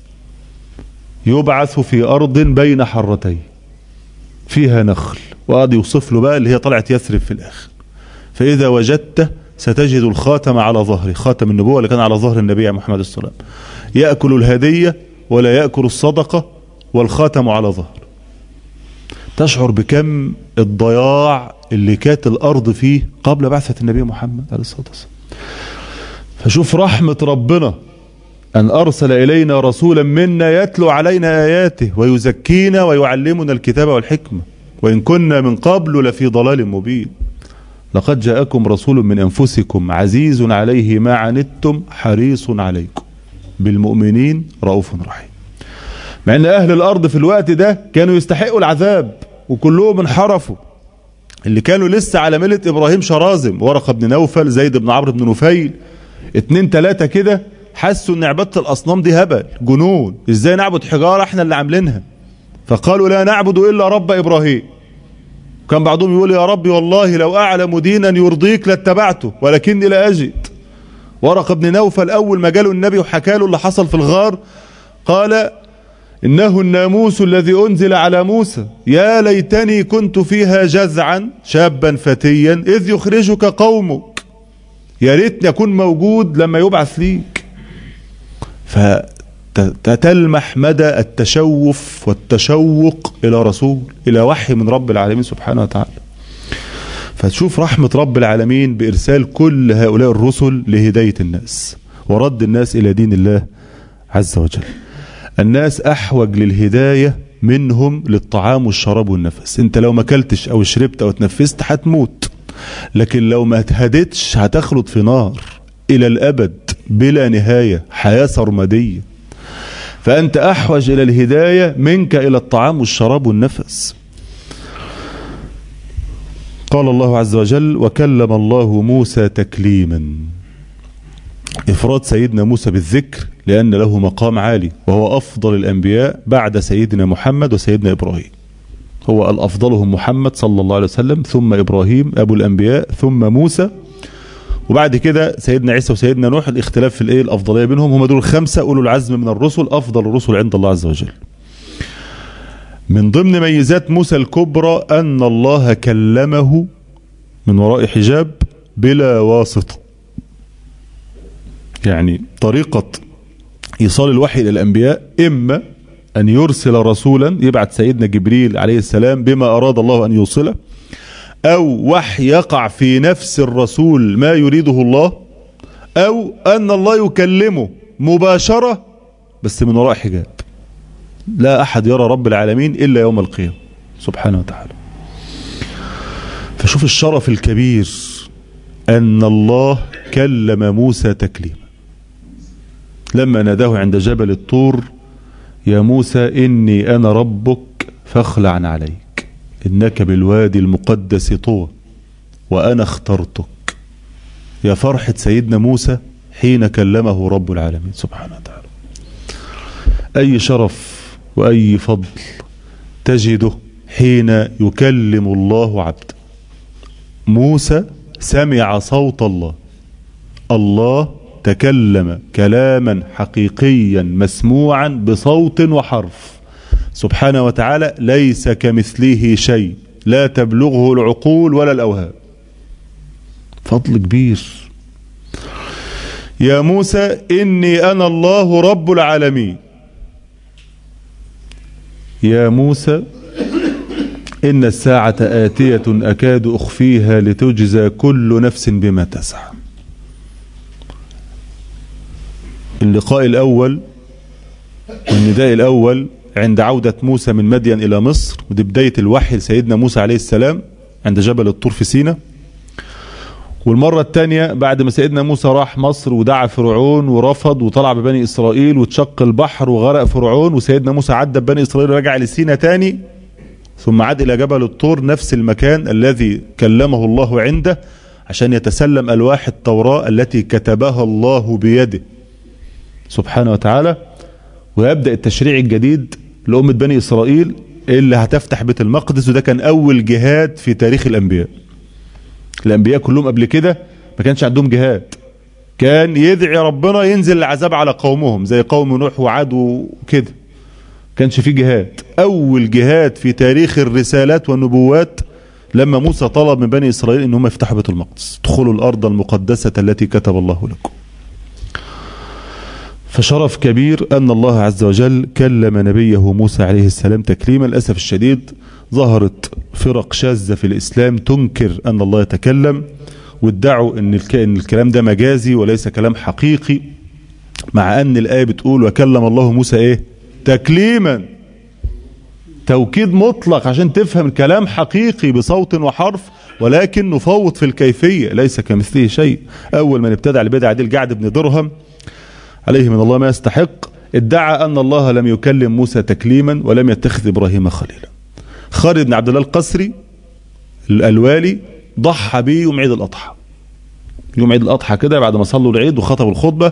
يبعث في أرض بين حرتين فيها نخل، وقعد يوصف له بقى اللي هي طلعت يثرب في الآخر. فإذا وجدته ستجد الخاتم على ظهره، خاتم النبوة اللي كان على ظهر النبي محمد صلى الله عليه وسلم، يأكل الهدية ولا يأكل الصدقة والخاتم على ظهر. تشعر بكم الضياع اللي كانت الأرض فيه قبل بعثة النبي محمد عليه الصلاة والسلام. فشوف رحمة ربنا أن أرسل إلينا رسولا منا يتلو علينا آياته ويزكينا ويعلمنا الكتاب والحكمة، وإن كنا من قبل لفي ضلال مبين. لقد جاءكم رسول من أنفسكم عزيز عليه ما عنتم حريص عليكم بالمؤمنين رؤوف رحيم. مع أن أهل الأرض في الوقت ده كانوا يستحقوا العذاب وكلهم انحرفوا. اللي كانوا لسه على ملة إبراهيم شرازم، ورقة بن نوفل، زيد بن عمرو بن نفيل، اتنين تلاتة كده حسوا ان عبادة الاصنام دي هبل جنون، ازاي نعبد حجارة احنا اللي عاملينها؟ فقالوا لا نعبد الا رب ابراهيم. كان بعضهم يقول يا ربي والله لو اعلم دينا يرضيك لاتبعته ولكني لا اجد. ورقة بن نوفل اول ما جاله النبي وحكى له اللي حصل في الغار قال إنه الناموس الذي أنزل على موسى، يا ليتني كنت فيها جزعا شابا فتيا إذ يخرجك قومك، يا ريتني أكون موجود لما يبعث ليك. فتتلمح مدى التشوف والتشوق إلى رسول، إلى وحي من رب العالمين سبحانه وتعالى. فتشوف رحمة رب العالمين بإرسال كل هؤلاء الرسل لهداية الناس ورد الناس إلى دين الله عز وجل. الناس أحوج للهداية منهم للطعام والشراب والنفس. انت لو ما اكلتش او شربت او تنفست هتموت، لكن لو ما هدتش هتخلد في نار الى الابد بلا نهاية، حياة سرمدية. فانت احوج الى الهداية منك الى الطعام والشراب والنفس. قال الله عز وجل وكلم الله موسى تكليما. إفراد سيدنا موسى بالذكر لأن له مقام عالي، وهو أفضل الأنبياء بعد سيدنا محمد وسيدنا إبراهيم. هو الأفضلهم محمد صلى الله عليه وسلم، ثم إبراهيم أبو الأنبياء، ثم موسى، وبعد كده سيدنا عيسى وسيدنا نوح. الاختلاف في الإيه الأفضلية بينهم. هم دول الخمسة أولو العزم من الرسل، أفضل الرسل عند الله عز وجل. من ضمن ميزات موسى الكبرى أن الله كلمه من وراء حجاب بلا واسطة. يعني طريقة إيصال الوحي إلى الأنبياء إما أن يرسل رسولا يبعث سيدنا جبريل عليه السلام بما أراد الله أن يوصله، أو وحي يقع في نفس الرسول ما يريده الله، أو أن الله يكلمه مباشرة بس من وراء حجاب لا أحد يرى رب العالمين إلا يوم القيامة سبحانه وتعالى. فشوف الشرف الكبير أن الله كلم موسى تكليما لما ناداه عند جبل الطور يا موسى إني أنا ربك فاخلع عليك إنك بالوادي المقدس طوى وأنا اخترتك. يا فرحة سيدنا موسى حين كلمه رب العالمين سبحانه وتعالى. أي شرف وأي فضل تجده حين يكلم الله عبده. موسى سمع صوت الله، الله تكلم كلاما حقيقيا مسموعا بصوت وحرف سبحانه وتعالى، ليس كمثله شيء لا تبلغه العقول ولا الأوهام. فضل كبير. يا موسى إني أنا الله رب العالمين. يا موسى إن الساعة آتية أكاد أخفيها لتجزى كل نفس بما تسعى. اللقاء الأول والنداء الأول عند عودة موسى من مدين إلى مصر، ودي بداية الوحي لسيدنا موسى عليه السلام عند جبل الطور في سيناء. والمرة الثانية بعد ما سيدنا موسى راح مصر ودعا فرعون ورفض وطلع ببني إسرائيل وتشق البحر وغرق فرعون، وسيدنا موسى عدى ببني إسرائيل ورجع لسيناء تاني، ثم عاد إلى جبل الطور نفس المكان الذي كلمه الله عنده عشان يتسلم ألواح التوراة التي كتبها الله بيده سبحانه وتعالى، ويبدأ التشريع الجديد لأمة بني إسرائيل اللي هتفتح بيت المقدس. وده كان أول جهاد في تاريخ الأنبياء. الأنبياء كلهم قبل كده ما كانش عندهم جهاد، كان يدعي ربنا ينزل العذاب على قومهم زي قوم نوح وعاد وكده، كانش فيه جهاد. أول جهاد في تاريخ الرسالات والنبوات لما موسى طلب من بني إسرائيل إنهم يفتحوا بيت المقدس، ادخلوا الأرض المقدسة التي كتب الله لكم. فشرف كبير أن الله عز وجل كلم نبيه موسى عليه السلام تكليما. للأسف الشديد ظهرت فرق شاذة في الإسلام تنكر أن الله يتكلم، وادعوا أن الكلام ده مجازي وليس كلام حقيقي، مع أن الآية بتقول وكلم الله موسى إيه؟ تكليما. توكيد مطلق عشان تفهم الكلام حقيقي بصوت وحرف، ولكن نفوض في الكيفية، ليس كمثله شيء. أول من ابتدع البدعة دي الجعد بن درهم عليه من الله ما يستحق، ادعى أن الله لم يكلم موسى تكليما ولم يتخذ إبراهيم خليلا. خالد بن عبد الله القسري الألوالي ضحى به يوم عيد الأضحى. يوم عيد الأضحى كده بعد ما صلوا العيد وخطبوا الخطبة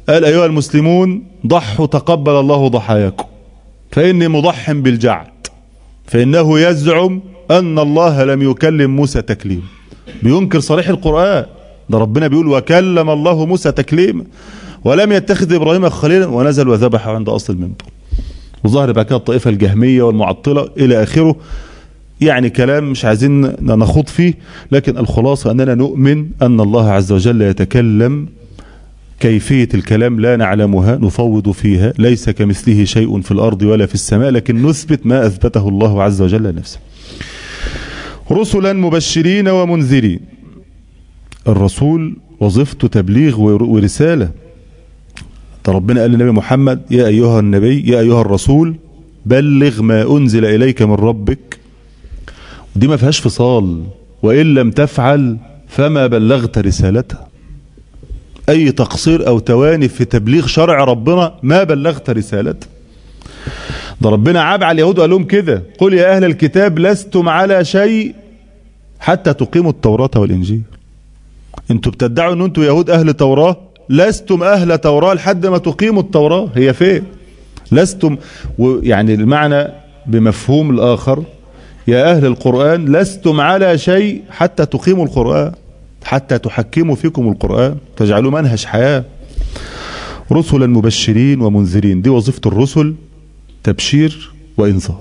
قال أيها المسلمون ضحوا تقبل الله ضحاياكم فإني مضح بالجعد فإنه يزعم أن الله لم يكلم موسى تكليم. بينكر صريح القرآن، ده ربنا بيقول وكلم الله موسى تكليما ولم يتخذ إبراهيم خليلا ونزل وذبح عند أصل المنبر. وظهر بعد كده الطائفة الجهمية والمعطلة إلى آخره. يعني كلام مش عايزين نخوض فيه، لكن الخلاصة أننا نؤمن أن الله عز وجل يتكلم، كيفية الكلام لا نعلمها نفوض فيها، ليس كمثله شيء في الأرض ولا في السماء، لكن نثبت ما أثبته الله عز وجل لنفسه. رسلا مبشرين ومنذرين. الرسول وظيفته تبليغ ورسالة. ربنا قال للنبي محمد يا أيها النبي يا أيها الرسول بلغ ما أنزل إليك من ربك. دي ما فيهاش فصال، وإن لم تفعل فما بلغت رسالته. أي تقصير أو تواني في تبليغ شرع ربنا ما بلغت رسالته. ده ربنا عاب على اليهود وقال لهم كده قل يا أهل الكتاب لستم على شيء حتى تقيموا التوراة والإنجيل. انتوا بتدعوا ان انتوا يهود أهل توراة، لستم أهل توراة لحد ما تقيموا التوراة. هي فين؟ لستم. يعني المعنى بمفهوم الآخر يا أهل القرآن لستم على شيء حتى تقيموا القرآن، حتى تحكموا فيكم القرآن تجعلوا منهج حياة. رسلا مبشرين ومنذرين، دي وظيفة الرسل، تبشير وإنذار.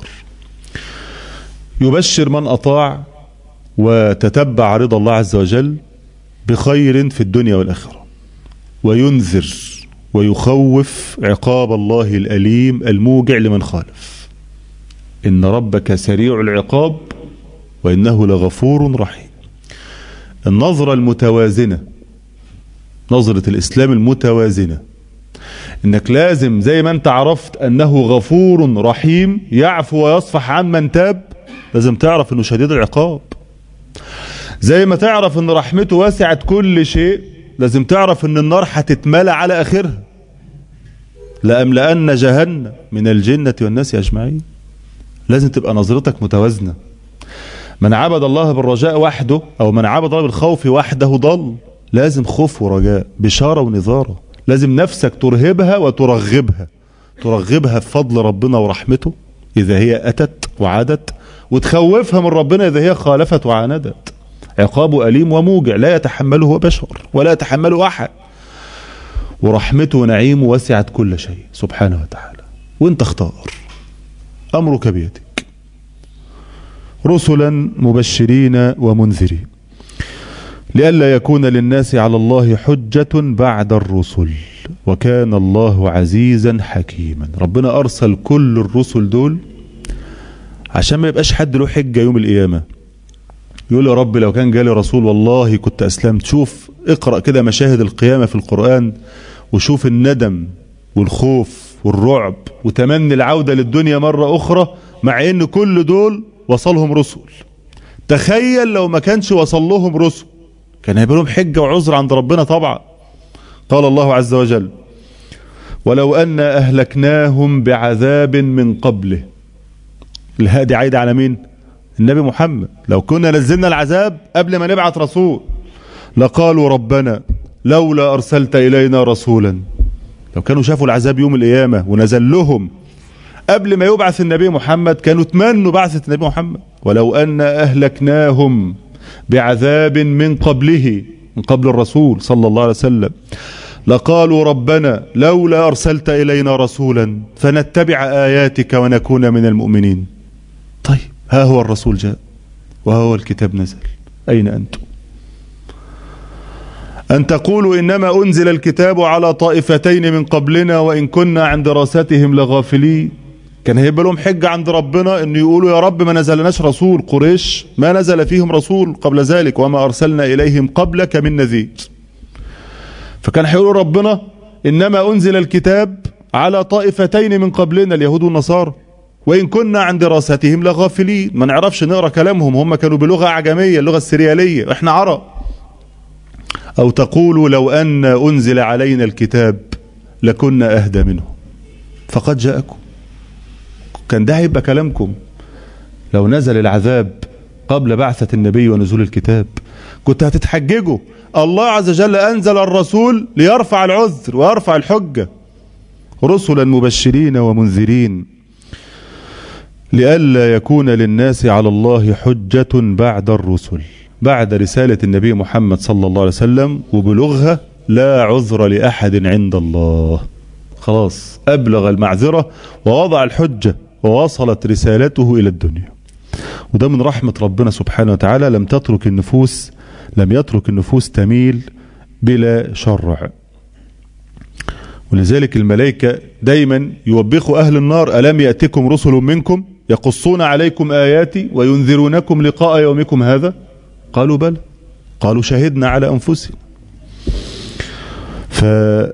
يبشر من أطاع وتتبع رضا الله عز وجل بخير في الدنيا والآخرة، وينذر ويخوف عقاب الله الأليم الموجع لمن خالف. إن ربك سريع العقاب وإنه لغفور رحيم. النظرة المتوازنة، نظرة الإسلام المتوازنة، إنك لازم زي ما أنت عرفت أنه غفور رحيم يعفو ويصفح عن من تاب، لازم تعرف أنه شديد العقاب. زي ما تعرف أن رحمته واسعت كل شيء، لازم تعرف أن النار هتتملى على آخرها. لأملأن جهنم من الجنة والناس أجمعين. لازم تبقى نظرتك متوازنة. من عبد الله بالرجاء وحده أو من عبد الله بالخوف وحده ضل. لازم خوف ورجاء، بشارة ونذارة. لازم نفسك ترهبها وترغبها، ترغبها في فضل ربنا ورحمته إذا هي أتت وعادت، وتخوفها من ربنا إذا هي خالفت وعاندت. عقابه أليم وموجع لا يتحمله بشر ولا يتحمله أحد، ورحمته ونعيمه وسعت كل شيء سبحانه وتعالى. وانت اختار، أمرك بيدك. رسلا مبشرين ومنذرين لئلا يكون للناس على الله حجة بعد الرسل وكان الله عزيزا حكيما. ربنا أرسل كل الرسل دول عشان ما يبقاش حد له حجة يوم القيامة يقول يا رب لو كان جالي رسول والله كنت أسلمت. شوف اقرأ كده مشاهد القيامة في القرآن وشوف الندم والخوف والرعب وتمني العودة للدنيا مرة أخرى، مع ان كل دول وصلهم رسل. تخيل لو ما كانش وصل لهم رسل، كان هيبقى لهم حجة وعذر عند ربنا طبعا. قال الله عز وجل ولو أن أهلكناهم بعذاب من قبله. الهادي عايدة على مين؟ النبي محمد. لو كنا نزلنا العذاب قبل ما نبعث رسول لقالوا ربنا لولا أرسلت إلينا رسولا. لو كانوا شافوا العذاب يوم القيامة ونزل لهم قبل ما يبعث النبي محمد كانوا تمنوا بعثة النبي محمد. ولو أن أهلكناهم بعذاب من قبله، من قبل الرسول صلى الله عليه وسلم، لقالوا ربنا لولا أرسلت إلينا رسولا فنتبع آياتك ونكون من المؤمنين. طيب ها هو الرسول جاء وها هو الكتاب نزل، أين أنتم؟ أن تقولوا إنما أنزل الكتاب على طائفتين من قبلنا وإن كنا عن دراستهم لغافلين. كان هيبقى لهم حجة عند ربنا إنه يقولوا يا رب ما نزلناش رسول. قريش ما نزل فيهم رسول قبل ذلك وما أرسلنا إليهم قبلك من نذير. فكان هيقولوا ربنا إنما أنزل الكتاب على طائفتين من قبلنا اليهود والنصارى وإن كنا عن دراستهم لغافلين. ما نعرفش نقرأ كلامهم، هم كانوا بلغة أعجمية اللغة السريالية، إحنا عرب. أو تقولوا لو أن أنزل علينا الكتاب لكنا أهدى منه فقد جاءكم. كان ده هيبقى كلامكم لو نزل العذاب قبل بعثة النبي ونزول الكتاب. كنت هتتحججوا. الله عز وجل أنزل الرسول ليرفع العذر ويرفع الحجة، رسلا مبشرين ومنذرين لئلا يكون للناس على الله حجة بعد الرسل. بعد رسالة النبي محمد صلى الله عليه وسلم وبلغها لا عذر لأحد عند الله، خلاص أبلغ المعذرة ووضع الحجة ووصلت رسالته إلى الدنيا. وده من رحمة ربنا سبحانه وتعالى، لم تترك النفوس لم يترك النفوس تميل بلا شرع. ولذلك الملائكة دايما يوبخوا أهل النار: ألم يأتكم رسل منكم يقصون عليكم آياتي وينذرونكم لقاء يومكم هذا؟ قالوا بلى، قالوا شهدنا على أنفسنا. فالله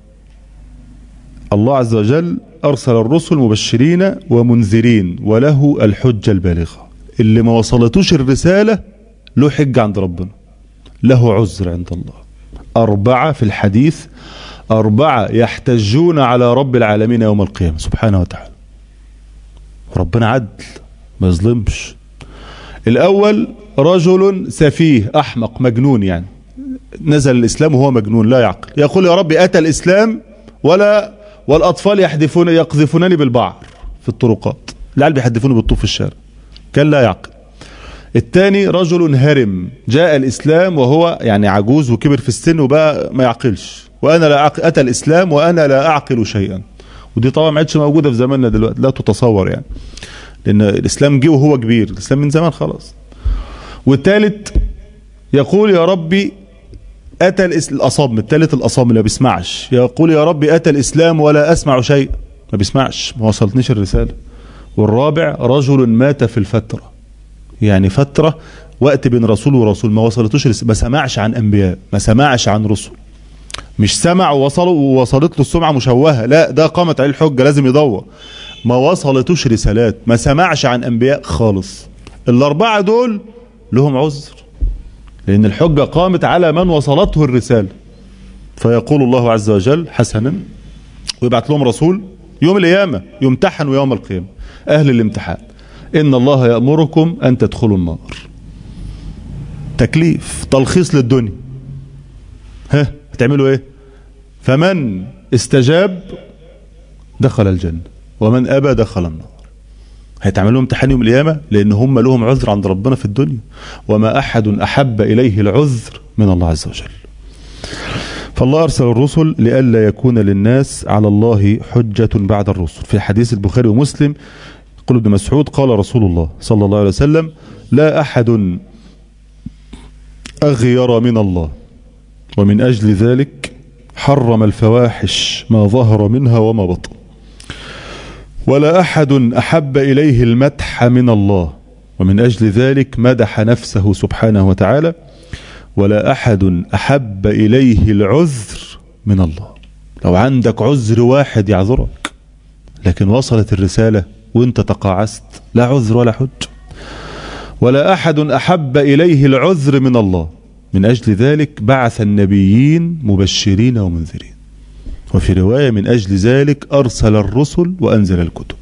عز وجل أرسل الرسل مبشرين ومنذرين وله الحجة البالغة. اللي ما وصلتوش الرسالة له حجة عند ربنا، له عذر عند الله. أربعة في الحديث، أربعة يحتجون على رب العالمين يوم القيامة سبحانه وتعالى. ربنا عدل ما يظلمش. الأول رجل سفيه أحمق مجنون، يعني نزل الإسلام وهو مجنون لا يعقل، يقول يا ربي أتى الإسلام ولا والأطفال يحدفون يقذفونني بالبعر في الطرقات، العيال بيحدفوني بالطوب في الشارع، كان لا يعقل. الثاني رجل هرم جاء الإسلام وهو يعني عجوز وكبر في السن وبقى ما يعقلش، وأنا لا أعقل، أتى الإسلام وأنا لا أعقل شيئا. ودي طبعا ما عادش موجودة في زماننا دلوقتي، لا تتصور يعني، لأن الإسلام جه وهو كبير، الإسلام من زمان خلاص. والثالث يقول يا ربي أتى الأصم، الثالث الأصم اللي ما بيسمعش، يقول يا ربي أتى الإسلام ولا أسمع شيء، ما بيسمعش، ما وصلتنيش الرسالة. والرابع رجل مات في الفترة، يعني فترة وقت بين رسول ورسول ما وصلتوش رسالة، ما سمعش عن أنبياء، ما سمعش عن رسل، مش سمع ووصلوا ووصلت له السمعة مشوهة، لا ده قامت عليه الحجة لازم يدور. ما وصلتوش رسالات، ما سمعش عن أنبياء خالص. الأربعة دول لهم عذر، لأن الحجة قامت على من وصلته الرسالة. فيقول الله عز وجل حسنا، ويبعث لهم رسول يوم القيامة يمتحن يوم القيامة أهل الامتحان: إن الله يأمركم أن تدخلوا النار. تكليف، تلخيص للدنيا. ها هتعملوا إيه؟ فمن استجاب دخل الجنة ومن أبى دخل النار. هيتعملوا امتحان يوم القيامة لأن هم لهم عذر عند ربنا في الدنيا، وما أحد أحب إليه العذر من الله عز وجل. فالله أرسل الرسل لئلا يكون للناس على الله حجة بعد الرسل. في حديث البخاري ومسلم يقول ابن مسعود قال رسول الله صلى الله عليه وسلم: لا أحد أغير من الله، ومن أجل ذلك حرم الفواحش ما ظهر منها وما بطن، ولا أحد أحب إليه المدح من الله، ومن أجل ذلك مدح نفسه سبحانه وتعالى، ولا أحد أحب إليه العذر من الله. لو عندك عذر واحد يعذرك، لكن وصلت الرسالة وانت تقاعست، لا عذر ولا حج. ولا أحد أحب إليه العذر من الله، من أجل ذلك بعث النبيين مبشرين ومنذرين. وفي رواية من أجل ذلك أرسل الرسل وأنزل الكتب،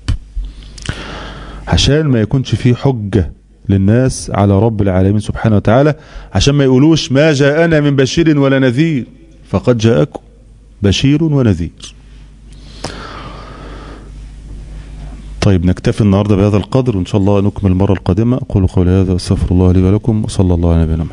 عشان ما يكونش فيه حجة للناس على رب العالمين سبحانه وتعالى، عشان ما يقولوش ما جاءنا من بشير ولا نذير، فقد جاءكم بشير ونذير. طيب نكتفي النهاردة بهذا القدر، وإن شاء الله نكمل المرة القادمة. أقول قولي هذا واستغفر الله لي ولكم، وصلى الله على نبينا محمد.